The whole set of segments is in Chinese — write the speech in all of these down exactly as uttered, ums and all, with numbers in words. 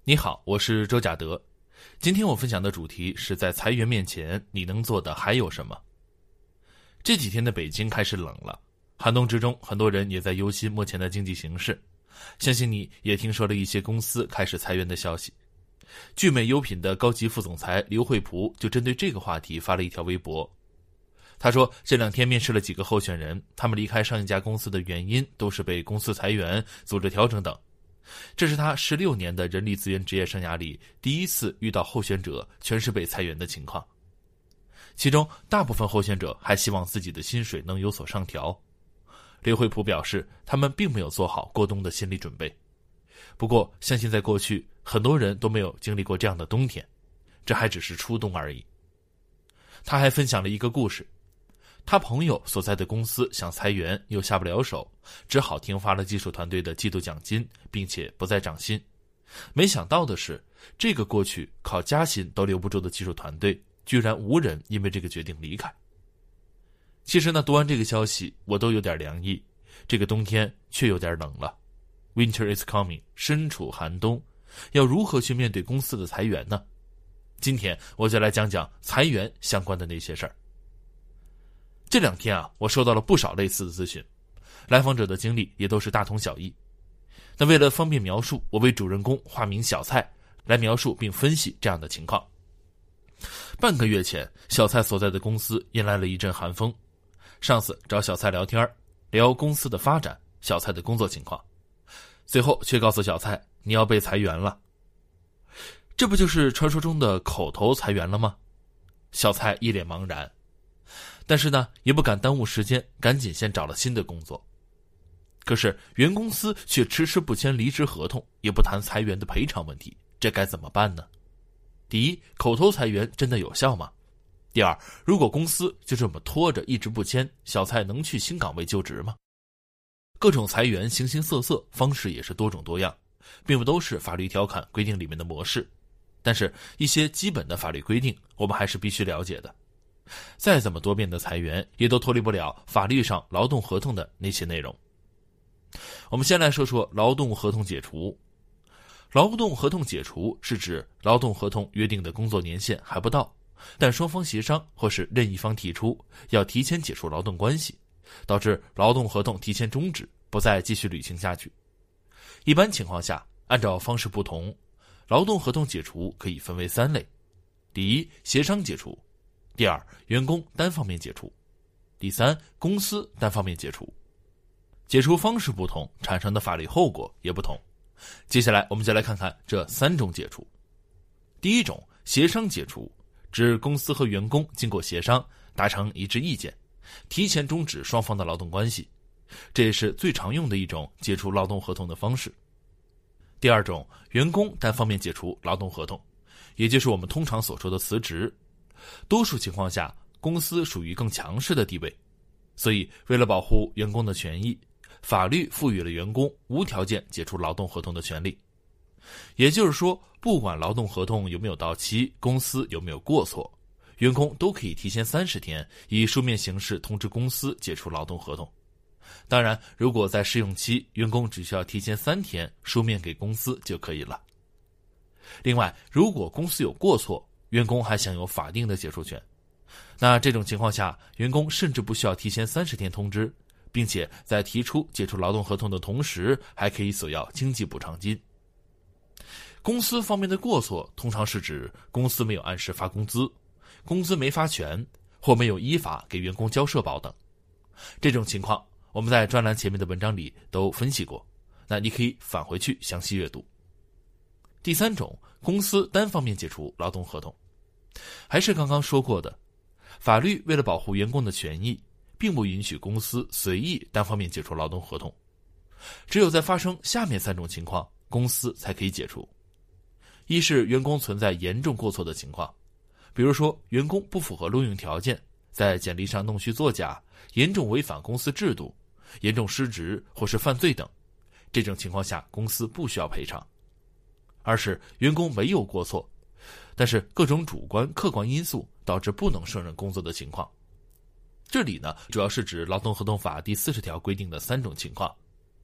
你好，我是周甲德。今天我分享的主题是在裁员面前，你能做的还有什么？这几天的北京开始冷了，寒冬之中，很多人也在忧心目前的经济形势。相信你也听说了一些公司开始裁员的消息。聚美优品的高级副总裁刘惠普就针对这个话题发了一条微博。他说，这两天面试了几个候选人，他们离开上一家公司的原因都是被公司裁员、组织调整等。这是他十六年的人力资源职业生涯里第一次遇到候选者全是被裁员的情况。其中大部分候选者还希望自己的薪水能有所上调。刘惠普表示，他们并没有做好过冬的心理准备。不过相信在过去很多人都没有经历过这样的冬天，这还只是初冬而已。他还分享了一个故事，他朋友所在的公司想裁员又下不了手，只好停发了技术团队的季度奖金，并且不再涨薪。没想到的是，这个过去靠加薪都留不住的技术团队，居然无人因为这个决定离开。其实呢，读完这个消息我都有点凉意，这个冬天却有点冷了。 Winter is coming， 身处寒冬，要如何去面对公司的裁员呢？今天我就来讲讲裁员相关的那些事儿。这两天啊，我收到了不少类似的咨询，来访者的经历也都是大同小异。那为了方便描述，我为主人公化名小蔡，来描述并分析这样的情况。半个月前，小蔡所在的公司迎来了一阵寒风。上司找小蔡聊天，聊公司的发展，小蔡的工作情况，随后却告诉小蔡，你要被裁员了。这不就是传说中的口头裁员了吗？小蔡一脸茫然，但是呢，也不敢耽误时间，赶紧先找了新的工作。可是原公司却迟迟不签离职合同，也不谈裁员的赔偿问题，这该怎么办呢？第一，口头裁员真的有效吗？第二，如果公司就这么拖着一直不签，小蔡能去新岗位就职吗？各种裁员形形色色，方式也是多种多样，并不都是法律条款规定里面的模式。但是一些基本的法律规定，我们还是必须了解的。再怎么多变的裁员，也都脱离不了法律上劳动合同的那些内容。我们先来说说劳动合同解除。劳动合同解除是指劳动合同约定的工作年限还不到，但双方协商或是任一方提出要提前解除劳动关系，导致劳动合同提前终止，不再继续履行下去。一般情况下，按照方式不同，劳动合同解除可以分为三类。第一，协商解除；第二，员工单方面解除；第三，公司单方面解除。解除方式不同，产生的法律后果也不同。接下来我们就来看看这三种解除。第一种，协商解除，指公司和员工经过协商达成一致意见，提前终止双方的劳动关系，这也是最常用的一种解除劳动合同的方式。第二种，员工单方面解除劳动合同，也就是我们通常所说的辞职。多数情况下，公司属于更强势的地位，所以为了保护员工的权益，法律赋予了员工无条件解除劳动合同的权利。也就是说，不管劳动合同有没有到期，公司有没有过错，员工都可以提前三十天以书面形式通知公司解除劳动合同。当然，如果在试用期，员工只需要提前三天书面给公司就可以了。另外，如果公司有过错，员工还享有法定的解除权。那这种情况下，员工甚至不需要提前三十天通知，并且在提出解除劳动合同的同时，还可以索要经济补偿金。公司方面的过错通常是指公司没有按时发工资，工资没发全，或没有依法给员工交社保等。这种情况我们在专栏前面的文章里都分析过，那你可以返回去详细阅读。第三种，公司单方面解除劳动合同。还是刚刚说过的，法律为了保护员工的权益，并不允许公司随意单方面解除劳动合同。只有在发生下面三种情况，公司才可以解除。一是员工存在严重过错的情况，比如说员工不符合录用条件，在简历上弄虚作假，严重违反公司制度，严重失职或是犯罪等，这种情况下公司不需要赔偿。二是员工没有过错，但是各种主观客观因素导致不能胜任工作的情况。这里呢，主要是指劳动合同法第四十条规定的三种情况。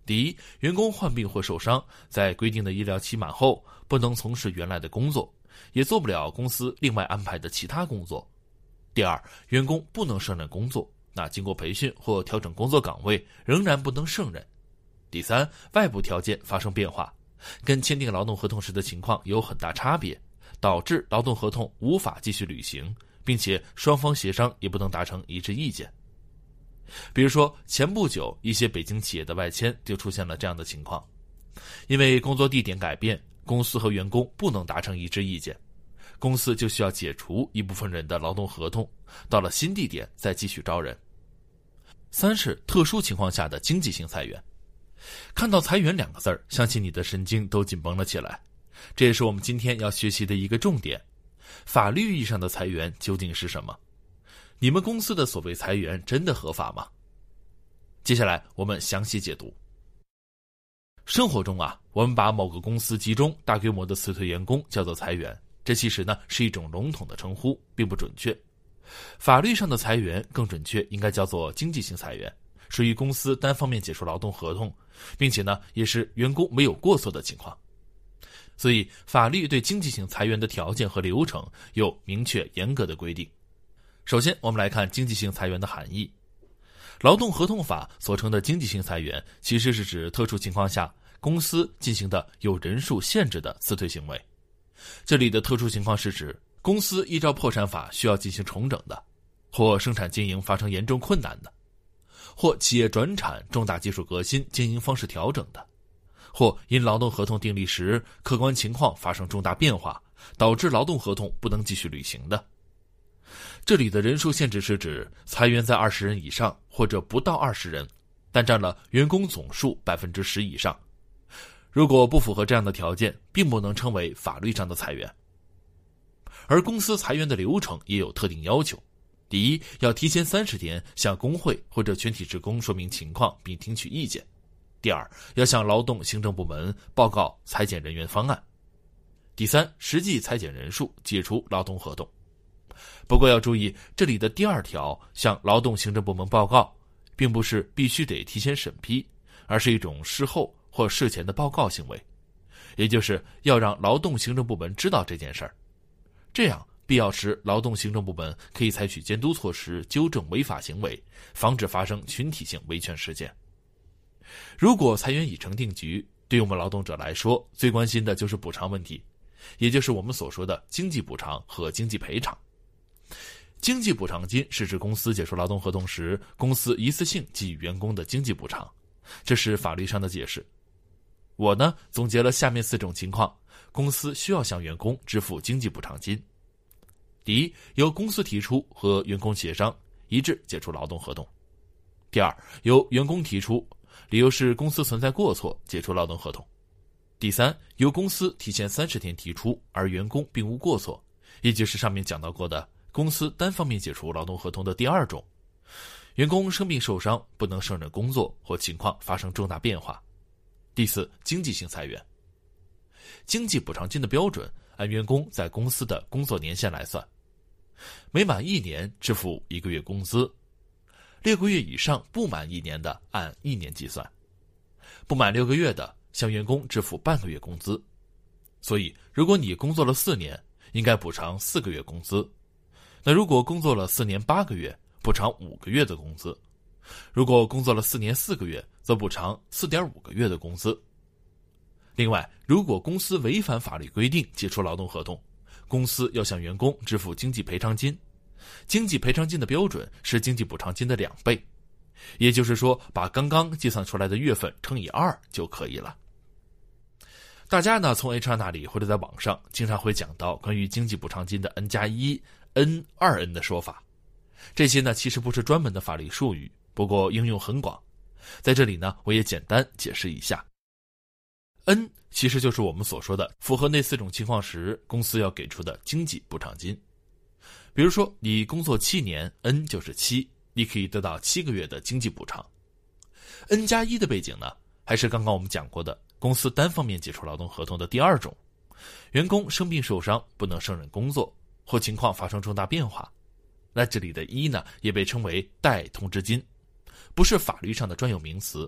第一，员工患病或受伤，在规定的医疗期满后，不能从事原来的工作，也做不了公司另外安排的其他工作。第二，员工不能胜任工作，那经过培训或调整工作岗位，仍然不能胜任。第三，外部条件发生变化，跟签订劳动合同时的情况有很大差别，导致劳动合同无法继续履行，并且双方协商也不能达成一致意见。比如说，前不久一些北京企业的外迁就出现了这样的情况，因为工作地点改变，公司和员工不能达成一致意见，公司就需要解除一部分人的劳动合同，到了新地点再继续招人。三是特殊情况下的经济性裁员。看到裁员两个字儿，相信你的神经都紧绷了起来。这也是我们今天要学习的一个重点。法律意义上的裁员究竟是什么？你们公司的所谓裁员真的合法吗？接下来我们详细解读。生活中啊，我们把某个公司集中大规模的辞退员工叫做裁员，这其实呢是一种笼统的称呼，并不准确。法律上的裁员更准确，应该叫做经济性裁员，属于公司单方面解除劳动合同，并且呢也是员工没有过错的情况。所以法律对经济性裁员的条件和流程有明确严格的规定。首先我们来看经济性裁员的含义。劳动合同法所称的经济性裁员，其实是指特殊情况下公司进行的有人数限制的辞退行为。这里的特殊情况是指公司依照破产法需要进行重整的，或生产经营发生严重困难的，或企业转产、重大技术革新、经营方式调整的，或因劳动合同订立时客观情况发生重大变化，导致劳动合同不能继续履行的。这里的人数限制是指裁员在二十人以上或者不到二十人，但占了员工总数 百分之十 以上。如果不符合这样的条件，并不能称为法律上的裁员。而公司裁员的流程也有特定要求。第一，要提前三十天向工会或者全体职工说明情况并听取意见。第二，要向劳动行政部门报告裁减人员方案。第三，实际裁减人数，解除劳动合同。不过要注意，这里的第二条向劳动行政部门报告，并不是必须得提前审批，而是一种事后或事前的报告行为，也就是要让劳动行政部门知道这件事儿。这样必要时劳动行政部门可以采取监督措施，纠正违法行为，防止发生群体性维权事件。如果裁员已成定局，对于我们劳动者来说，最关心的就是补偿问题，也就是我们所说的经济补偿和经济赔偿。经济补偿金是指公司解除劳动合同时，公司一次性给予员工的经济补偿，这是法律上的解释。我呢，总结了下面四种情况，公司需要向员工支付经济补偿金。第一，由公司提出和员工协商，一致解除劳动合同。第二，由员工提出，理由是公司存在过错，解除劳动合同。第三，由公司提前三十天提出，而员工并无过错，也就是上面讲到过的公司单方面解除劳动合同的第二种。员工生病受伤，不能胜任工作或情况发生重大变化。第四，经济性裁员。经济补偿金的标准按员工在公司的工作年限来算，每满一年支付一个月工资，六个月以上不满一年的按一年计算，不满六个月的向员工支付半个月工资。所以如果你工作了四年，应该补偿四个月工资。那如果工作了四年八个月，补偿五个月的工资；如果工作了四年四个月，则补偿 四点五个月的工资。另外，如果公司违反法律规定解除劳动合同，公司要向员工支付经济赔偿金。经济赔偿金的标准是经济补偿金的两倍，也就是说，把刚刚计算出来的月份乘以二就可以了。大家呢，从 H R 那里或者在网上经常会讲到关于经济补偿金的 N 加一、N 二 N 的说法。这些呢，其实不是专门的法律术语，不过应用很广。在这里呢，我也简单解释一下。N 其实就是我们所说的符合那四种情况时公司要给出的经济补偿金。比如说你工作七年， N 就是七，你可以得到七个月的经济补偿。N 加一的背景呢，还是刚刚我们讲过的公司单方面解除劳动合同的第二种，员工生病受伤不能胜任工作或情况发生重大变化。那这里的一呢，也被称为代通知金，不是法律上的专有名词。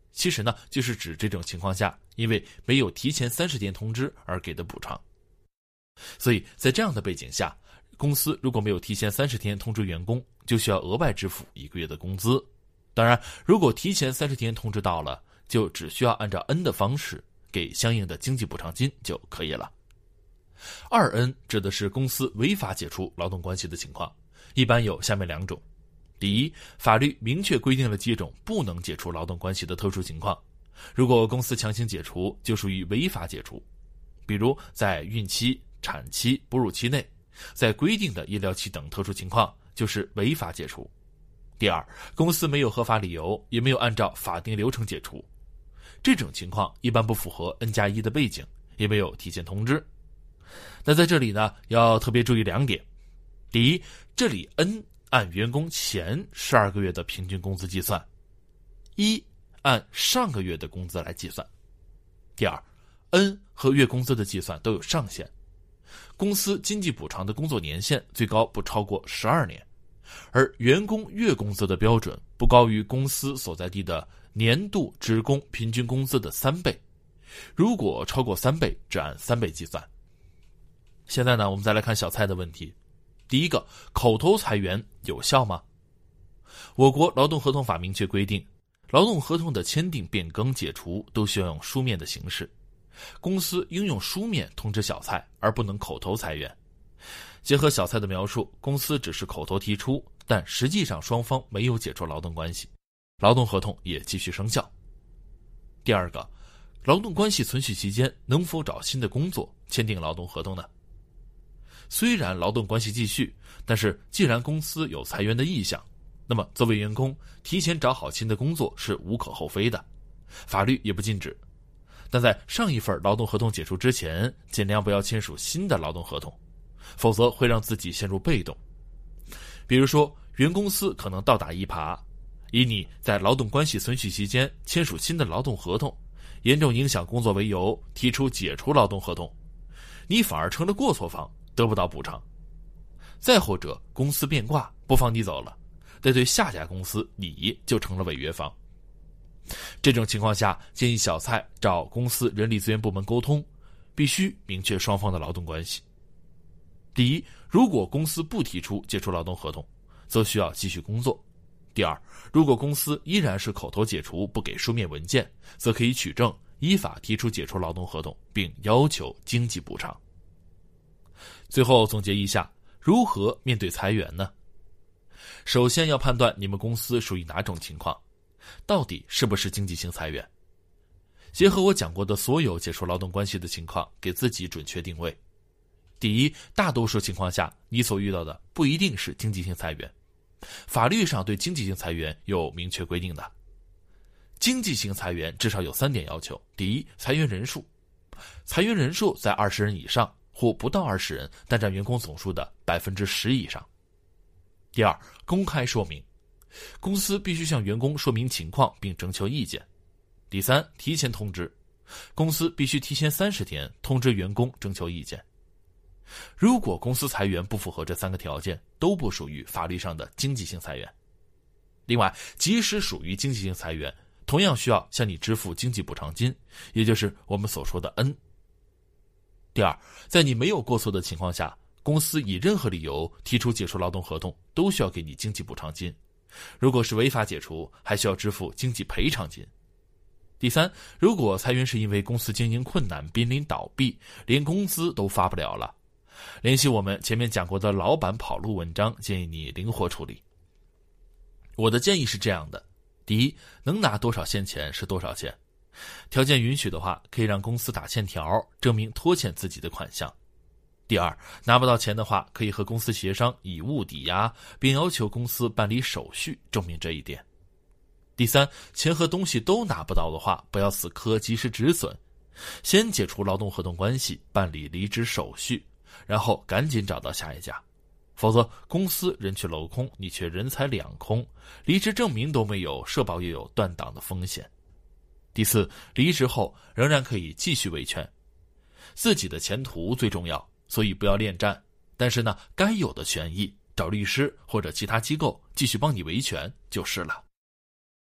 其实呢，就是指这种情况下因为没有提前三十天通知而给的补偿。所以在这样的背景下，公司如果没有提前三十天通知员工，就需要额外支付一个月的工资。当然，如果提前三十天通知到了，就只需要按照 N 的方式给相应的经济补偿金就可以了。二 N 指的是公司违法解除劳动关系的情况，一般有下面两种。第一，法律明确规定了几种不能解除劳动关系的特殊情况，如果公司强行解除，就属于违法解除。比如在孕期、产期、哺乳期内，在规定的医疗期等特殊情况，就是违法解除。第二，公司没有合法理由，也没有按照法定流程解除，这种情况一般不符合 N 加一的背景，也没有提前通知。那在这里呢，要特别注意两点。第一，这里 N 按员工前十二个月的平均工资计算，一按上个月的工资来计算。第二， N 和月工资的计算都有上限，公司经济补偿的工作年限最高不超过十二年，而员工月工资的标准不高于公司所在地的年度职工平均工资的三倍，如果超过三倍，只按三倍计算。现在呢，我们再来看小蔡的问题。第一个，口头裁员有效吗？我国劳动合同法明确规定，劳动合同的签订、变更、解除都需要用书面的形式，公司应用书面通知小蔡，而不能口头裁员。结合小蔡的描述，公司只是口头提出，但实际上双方没有解除劳动关系，劳动合同也继续生效。第二个，劳动关系存续期间能否找新的工作签订劳动合同呢？虽然劳动关系继续，但是既然公司有裁员的意向，那么作为员工提前找好新的工作是无可厚非的，法律也不禁止。但在上一份劳动合同解除之前，尽量不要签署新的劳动合同，否则会让自己陷入被动。比如说，原公司可能倒打一耙，以你在劳动关系存续期间签署新的劳动合同，严重影响工作为由提出解除劳动合同，你反而成了过错方，得不到补偿。再或者公司变卦不放你走了，得对下家公司你就成了违约方。这种情况下，建议小蔡找公司人力资源部门沟通，必须明确双方的劳动关系。第一，如果公司不提出解除劳动合同，则需要继续工作。第二，如果公司依然是口头解除，不给书面文件，则可以取证，依法提出解除劳动合同，并要求经济补偿。最后总结一下，如何面对裁员呢？首先要判断你们公司属于哪种情况，到底是不是经济性裁员。结合我讲过的所有解除劳动关系的情况，给自己准确定位。第一，大多数情况下，你所遇到的不一定是经济性裁员。法律上对经济性裁员有明确规定的。经济性裁员至少有三点要求：第一，裁员人数，裁员人数在二十人以上，或不到二十人，但占员工总数的百分之十以上。第二，公开说明，公司必须向员工说明情况并征求意见。第三，提前通知，公司必须提前三十天通知员工征求意见。如果公司裁员不符合这三个条件，都不属于法律上的经济性裁员。另外，即使属于经济性裁员，同样需要向你支付经济补偿金，也就是我们所说的 N。 第二，在你没有过错的情况下，公司以任何理由提出解除劳动合同，都需要给你经济补偿金，如果是违法解除，还需要支付经济赔偿金。第三，如果裁员是因为公司经营困难，濒临倒闭，连工资都发不了了，联系我们前面讲过的老板跑路文章，建议你灵活处理。我的建议是这样的：第一，能拿多少现钱是多少钱，条件允许的话，可以让公司打欠条，证明拖欠自己的款项。第二，拿不到钱的话，可以和公司协商以物抵押，并要求公司办理手续证明这一点。第三，钱和东西都拿不到的话，不要死磕及时止损，先解除劳动合同关系，办理离职手续，然后赶紧找到下一家，否则公司人去楼空，你却人财两空，离职证明都没有，社保也有断档的风险。第四，离职后仍然可以继续维权，自己的前途最重要，所以不要恋战，但是呢，该有的权益找律师或者其他机构继续帮你维权就是了。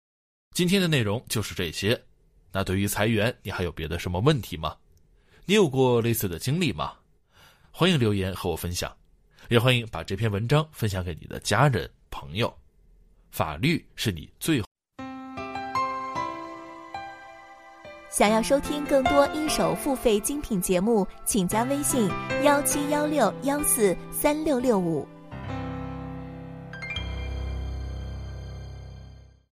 今天的内容就是这些。那对于裁员，你还有别的什么问题吗？你有过类似的经历吗？欢迎留言和我分享，也欢迎把这篇文章分享给你的家人朋友。法律是你最想要收听更多一手付费精品节目，请加微信幺七幺六幺四三六六五。